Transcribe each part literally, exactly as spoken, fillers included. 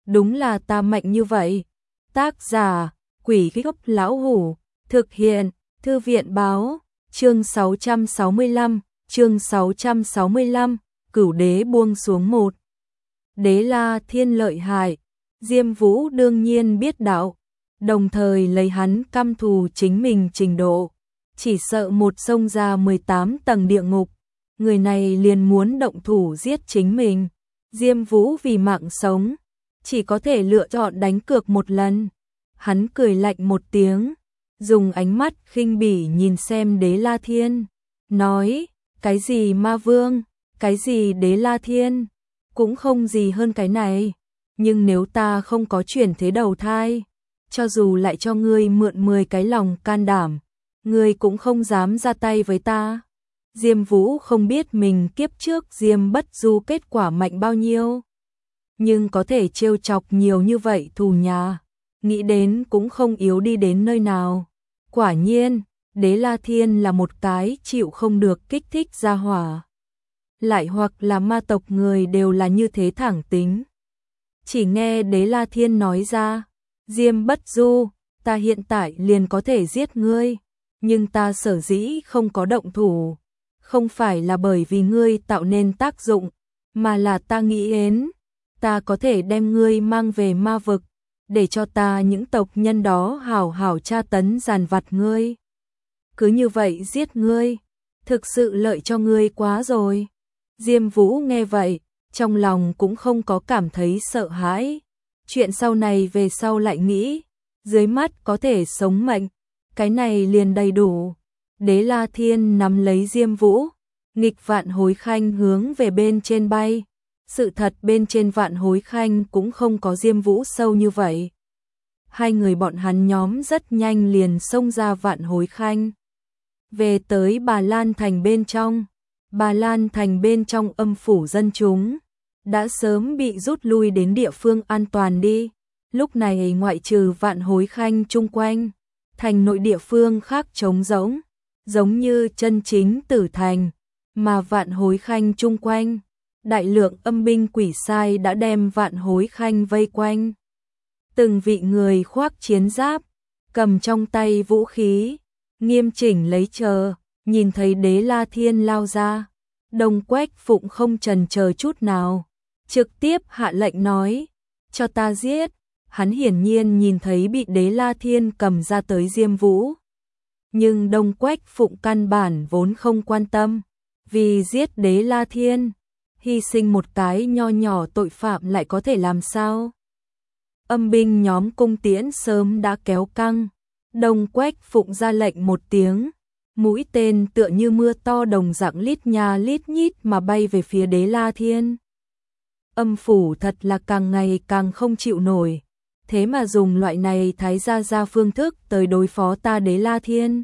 đúng là ta mạnh như vậy. Tác giả, Quỷ Gốc Lão Hủ, thực hiện, Thư viện Báo, chương sáu trăm sáu mươi lăm, chương sáu trăm sáu mươi lăm, Cửu Đế buông xuống một. Đế La Thiên lợi hại, Diêm Vũ đương nhiên biết đạo, đồng thời lấy hắn căm thù chính mình trình độ, chỉ sợ một xông ra mười tám tầng địa ngục, người này liền muốn động thủ giết chính mình. Diêm Vũ vì mạng sống, chỉ có thể lựa chọn đánh cược một lần. Hắn cười lạnh một tiếng, dùng ánh mắt khinh bỉ nhìn xem Đế La Thiên, nói, cái gì ma vương, cái gì Đế La Thiên, cũng không gì hơn cái này, nhưng nếu ta không có chuyển thế đầu thai, cho dù lại cho ngươi mượn mười cái lòng can đảm, ngươi cũng không dám ra tay với ta. Diêm Vũ không biết mình kiếp trước Diêm Bất Du kết quả mạnh bao nhiêu, nhưng có thể trêu chọc nhiều như vậy thù nhà, nghĩ đến cũng không yếu đi đến nơi nào. Quả nhiên, Đế La Thiên là một cái chịu không được kích thích ra hỏa. Lại hoặc là ma tộc người đều là như thế thẳng tính. Chỉ nghe Đế La Thiên nói ra, Diêm Bất Du, ta hiện tại liền có thể giết ngươi, nhưng ta sở dĩ không có động thủ, không phải là bởi vì ngươi tạo nên tác dụng, mà là ta nghĩ đến, ta có thể đem ngươi mang về ma vực, để cho ta những tộc nhân đó hảo hảo tra tấn giàn vặt ngươi. Cứ như vậy giết ngươi, thực sự lợi cho ngươi quá rồi. Diêm Vũ nghe vậy, trong lòng cũng không có cảm thấy sợ hãi. Chuyện sau này về sau lại nghĩ, dưới mắt có thể sống mệnh, cái này liền đầy đủ. Đế La Thiên nắm lấy Diêm Vũ, nghịch vạn hối khanh hướng về bên trên bay. Sự thật bên trên vạn hối khanh cũng không có Diêm Vũ sâu như vậy. Hai người bọn hắn nhóm rất nhanh liền xông ra vạn hối khanh. Về tới Bà Lan Thành bên trong, Bà Lan Thành bên trong âm phủ dân chúng đã sớm bị rút lui đến địa phương an toàn đi. Lúc này ngoại trừ vạn hối khanh chung quanh, thành nội địa phương khác trống rỗng, giống như chân chính tử thành, mà vạn hối khanh chung quanh, đại lượng âm binh quỷ sai đã đem vạn hối khanh vây quanh. Từng vị người khoác chiến giáp, cầm trong tay vũ khí, nghiêm chỉnh lấy chờ, nhìn thấy Đế La Thiên lao ra, Đông Quách Phụng không chần chờ chút nào, trực tiếp hạ lệnh nói, cho ta giết. Hắn hiển nhiên nhìn thấy bị Đế La Thiên cầm ra tới Diêm Vũ. Nhưng Đông Quách Phụng căn bản vốn không quan tâm, vì giết Đế La Thiên, hy sinh một cái nho nhỏ tội phạm lại có thể làm sao? Âm binh nhóm cung tiễn sớm đã kéo căng, Đông Quách Phụng ra lệnh một tiếng, mũi tên tựa như mưa to đồng dạng lít nha lít nhít mà bay về phía Đế La Thiên. Âm phủ thật là càng ngày càng không chịu nổi, thế mà dùng loại này thái gia gia phương thức tới đối phó ta Đế La Thiên.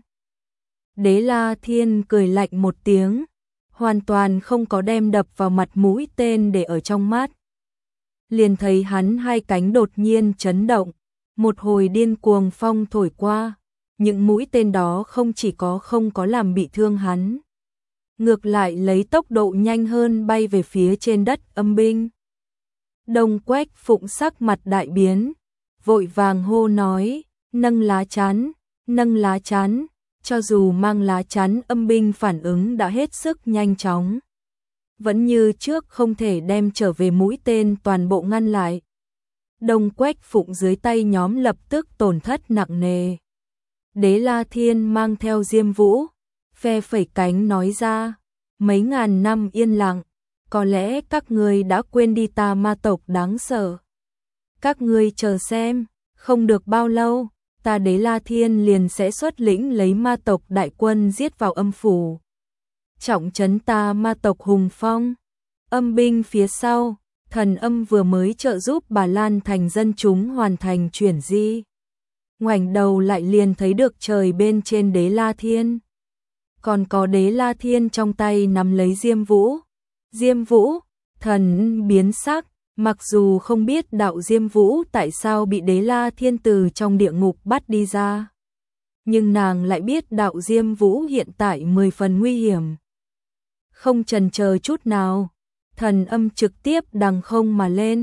Đế La Thiên cười lạnh một tiếng, hoàn toàn không có đem đập vào mặt mũi tên để ở trong mắt. Liền thấy hắn hai cánh đột nhiên chấn động, một hồi điên cuồng phong thổi qua, những mũi tên đó không chỉ có không có làm bị thương hắn, ngược lại lấy tốc độ nhanh hơn bay về phía trên đất âm binh. Đông Quách Phụng sắc mặt đại biến, vội vàng hô nói, nâng lá chắn, nâng lá chắn, cho dù mang lá chắn âm binh phản ứng đã hết sức nhanh chóng, vẫn như trước không thể đem trở về mũi tên toàn bộ ngăn lại. Đông Quách Phụng dưới tay nhóm lập tức tổn thất nặng nề. Đế La Thiên mang theo Diêm Vũ, phe phẩy cánh nói ra, mấy ngàn năm yên lặng, có lẽ các ngươi đã quên đi ta ma tộc đáng sợ. Các ngươi chờ xem, không được bao lâu, ta Đế La Thiên liền sẽ xuất lĩnh lấy ma tộc đại quân giết vào âm phủ, trọng trấn ta ma tộc hùng phong. Âm binh phía sau, Thần Âm vừa mới trợ giúp Bà Lan Thành dân chúng hoàn thành chuyển di, ngoảnh đầu lại liền thấy được trời bên trên Đế La Thiên, còn có Đế La Thiên trong tay nắm lấy Diêm Vũ. Diêm Vũ, thần biến sắc, mặc dù không biết đạo Diêm Vũ tại sao bị Đế La Thiên từ trong địa ngục bắt đi ra, nhưng nàng lại biết đạo Diêm Vũ hiện tại mười phần nguy hiểm. Không chần chờ chút nào, Thần Âm trực tiếp đằng không mà lên,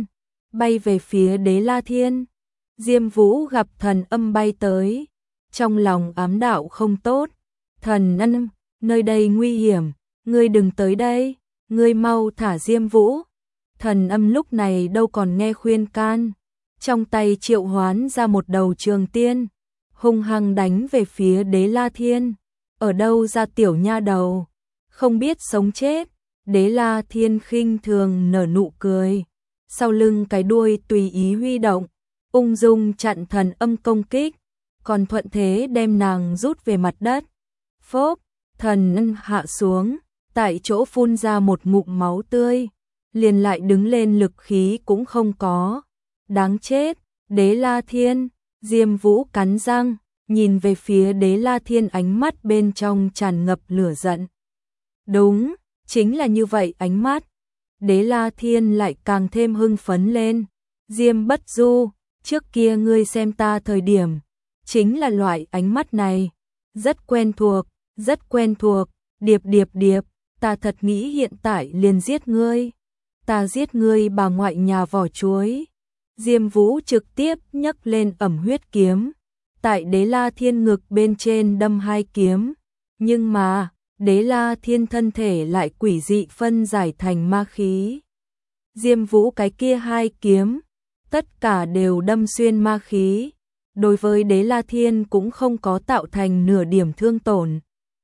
bay về phía Đế La Thiên. Diêm Vũ gặp thần âm bay tới, trong lòng ám đạo không tốt. Thần âm, nơi đây nguy hiểm, ngươi đừng tới đây, ngươi mau thả Diêm Vũ. Thần âm lúc này đâu còn nghe khuyên can, trong tay triệu hoán ra một đầu trường tiên, hung hăng đánh về phía Đế La Thiên. Ở đâu ra tiểu nha đầu, không biết sống chết. Đế La Thiên khinh thường nở nụ cười, sau lưng cái đuôi tùy ý huy động, ung dung chặn thần âm công kích, còn thuận thế đem nàng rút về mặt đất. Phốc, thần âm hạ xuống, tại chỗ phun ra một ngụm máu tươi, liền lại đứng lên lực khí cũng không có. Đáng chết, Đế La Thiên. Diêm Vũ cắn răng, nhìn về phía Đế La Thiên, ánh mắt bên trong tràn ngập lửa giận. Đúng, chính là như vậy ánh mắt. Đế La Thiên lại càng thêm hưng phấn lên. Diêm Bất Du, trước kia ngươi xem ta thời điểm, chính là loại ánh mắt này. Rất quen thuộc, rất quen thuộc, điệp điệp điệp, ta thật nghĩ hiện tại liền giết ngươi. Ta giết ngươi bà ngoại nhà vỏ chuối. Diêm Vũ trực tiếp nhấc lên ẩm huyết kiếm, tại Đế La Thiên ngực bên trên đâm hai kiếm, nhưng mà Đế La Thiên thân thể lại quỷ dị phân giải thành ma khí. Diêm Vũ cái kia hai kiếm, tất cả đều đâm xuyên ma khí, đối với Đế La Thiên cũng không có tạo thành nửa điểm thương tổn.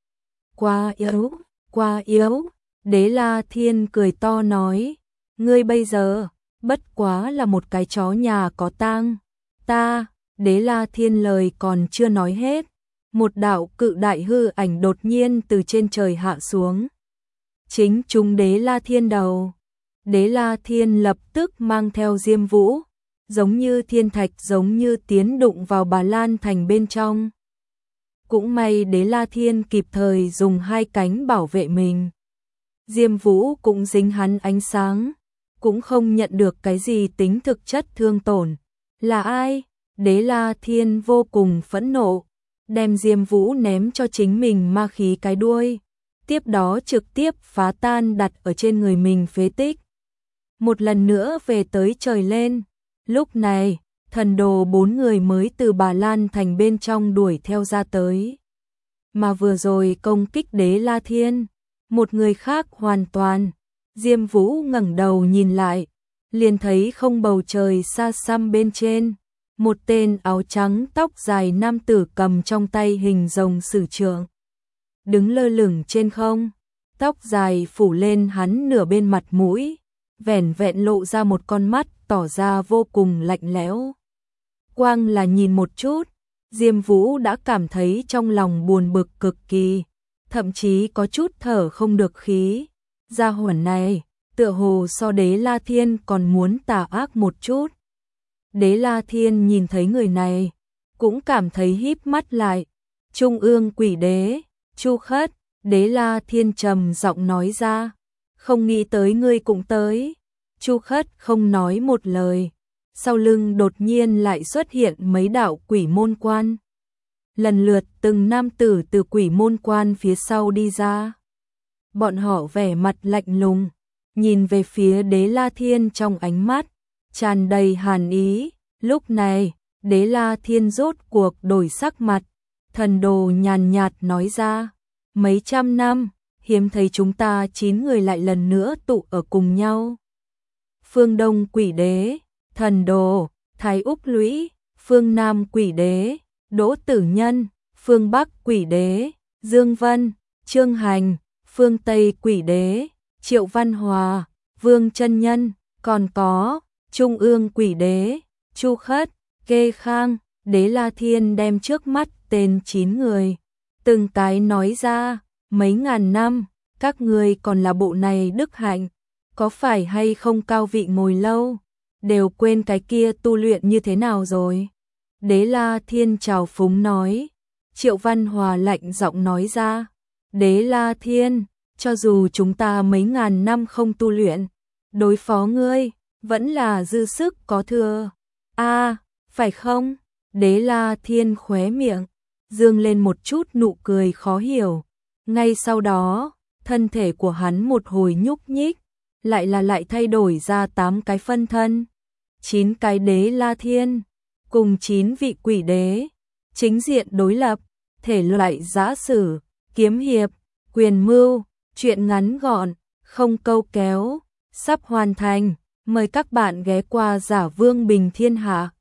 Quá yếu, quá yếu, Đế La Thiên cười to nói, ngươi bây giờ bất quá là một cái chó nhà có tang. Ta, Đế La Thiên lời còn chưa nói hết, một đạo cự đại hư ảnh đột nhiên từ trên trời hạ xuống, chính trúng Đế La Thiên đầu. Đế La Thiên lập tức mang theo Diêm Vũ, giống như thiên thạch giống như tiến đụng vào Bà Lan Thành bên trong. Cũng may Đế La Thiên kịp thời dùng hai cánh bảo vệ mình. Diêm Vũ cũng dính hắn ánh sáng, cũng không nhận được cái gì tính thực chất thương tổn. Là ai? Đế La Thiên vô cùng phẫn nộ, đem Diêm Vũ ném cho chính mình ma khí cái đuôi, tiếp đó trực tiếp phá tan đặt ở trên người mình phế tích. Một lần nữa về tới trời lên. Lúc này, thần đồ bốn người mới từ Bà Lan Thành bên trong đuổi theo ra tới. Mà vừa rồi công kích Đế La Thiên, một người khác hoàn toàn. Diêm Vũ ngẩng đầu nhìn lại, liền thấy không bầu trời xa xăm bên trên, một tên áo trắng tóc dài nam tử cầm trong tay hình rồng sử trượng, đứng lơ lửng trên không, tóc dài phủ lên hắn nửa bên mặt mũi, vẻn vẹn lộ ra một con mắt tỏ ra vô cùng lạnh lẽo. Quang là nhìn một chút, Diêm Vũ đã cảm thấy trong lòng buồn bực cực kỳ, thậm chí có chút thở không được khí. Gia hỏa này, tựa hồ so Đế La Thiên còn muốn tà ác một chút. Đế La Thiên nhìn thấy người này, cũng cảm thấy híp mắt lại. Trung ương quỷ đế, Chu Khất, Đế La Thiên trầm giọng nói ra, không nghĩ tới ngươi cũng tới. Chu Khất không nói một lời, sau lưng đột nhiên lại xuất hiện mấy đạo quỷ môn quan. Lần lượt từng nam tử từ quỷ môn quan phía sau đi ra. Bọn họ vẻ mặt lạnh lùng, nhìn về phía Đế La Thiên trong ánh mắt tràn đầy hàn ý. Lúc này, Đế La Thiên rốt cuộc đổi sắc mặt, thần đồ nhàn nhạt nói ra, mấy trăm năm, hiếm thấy chúng ta chín người lại lần nữa tụ ở cùng nhau. Phương Đông quỷ đế, thần đồ, Thái Úc Lũy, phương Nam quỷ đế, Đỗ Tử Nhân, phương Bắc quỷ đế, Dương Vân, Trương Hành, phương Tây quỷ đế, Triệu Văn Hòa, Vương Chân Nhân, còn có Trung ương quỷ đế, Chu Khất, Kê Khang. Đế La Thiên đem trước mắt tên chín người, từng cái nói ra, mấy ngàn năm, các người còn là bộ này đức hạnh, có phải hay không cao vị ngồi lâu, đều quên cái kia tu luyện như thế nào rồi. Đế La Thiên trào phúng nói. Triệu Văn Hòa lạnh giọng nói ra, Đế La Thiên, cho dù chúng ta mấy ngàn năm không tu luyện, đối phó ngươi, vẫn là dư sức có thừa. A, à, phải không? Đế La Thiên khóe miệng, dương lên một chút nụ cười khó hiểu. Ngay sau đó, thân thể của hắn một hồi nhúc nhích, lại là lại thay đổi ra tám cái phân thân. chín cái đế La Thiên, cùng chín vị quỷ đế, chính diện đối lập, thể loại giã sử, kiếm hiệp, quyền mưu, truyện ngắn gọn, không câu kéo, sắp hoàn thành, mời các bạn ghé qua Giả Vương Bình Thiên Hạ.